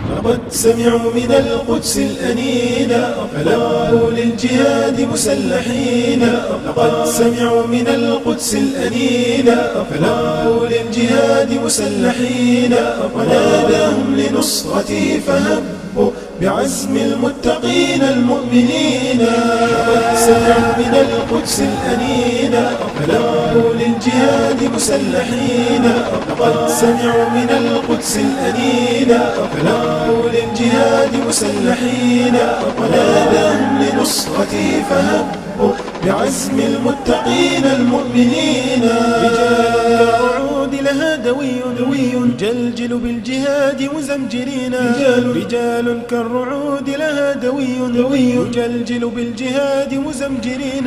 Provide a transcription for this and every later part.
لقد سمعوا من القدس الأنينا فلبوا للجهاد مسلحين. لقد سمعوا من القدس الأنينا فلبوا للجهاد مسلحين. وناداهم لنصرته فهبوا بعزم المتقين المؤمنين. لقد سمعوا من القدس الأنينا فلبوا للجهاد مسلحين. لقد سمعوا من القدس الأنينا فلبوا للجهاد مسلحين. وناداهم لنصرته فهبوا بعزم المتقين المؤمنين. رجال الرعود لها دوي جلجل بالجهاد مزمجرين. رجال كالرعود لها دوي جلجل بالجهاد مزمجرين.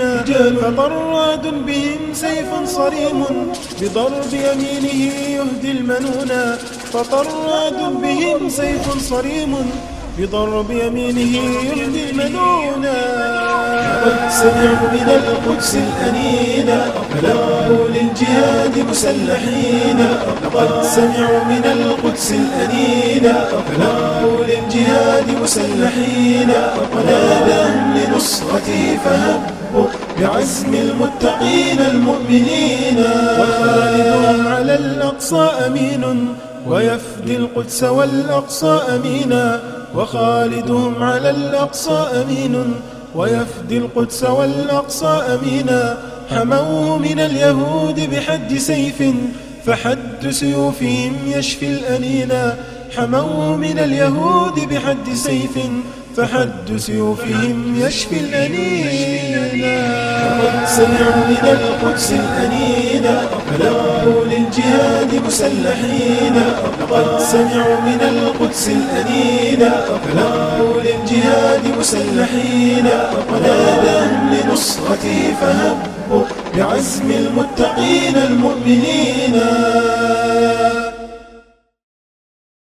فطراد بهم سيف صريم بضرب يمينه يهدي المنونا. فطراد بهم سيف صريم بضرب يمينه يهدي المنونا. لقد سمعوا من القدس الأنينا فلبوا للجهاد مسلحين. لقد سمعوا من القدس الأنينا فلبوا للجهاد مسلحين. وناداهم لنصرته فهبوا بعزم المتقين المؤمنين. وخالدهم على الأقصى أمين ويفدي القدس والأقصى أمينا. وخالدهم على الأقصى أمين ويفدي القدس والأقصى أمينا. حموه من اليهود بحد سيف فحد سيوفهم يشفي الأنينا. حموه من اليهود بحد سيف فحد سيوفهم يشفي الأنينا. لقد سمعوا من القدس الأنينا فلبوا للجهاد مسلحين. لقد سمعوا من القدس الأنينا فلبوا للجهاد مسلحين. وناداهم لنصرته فهبوا بعزم المتقين المؤمنين.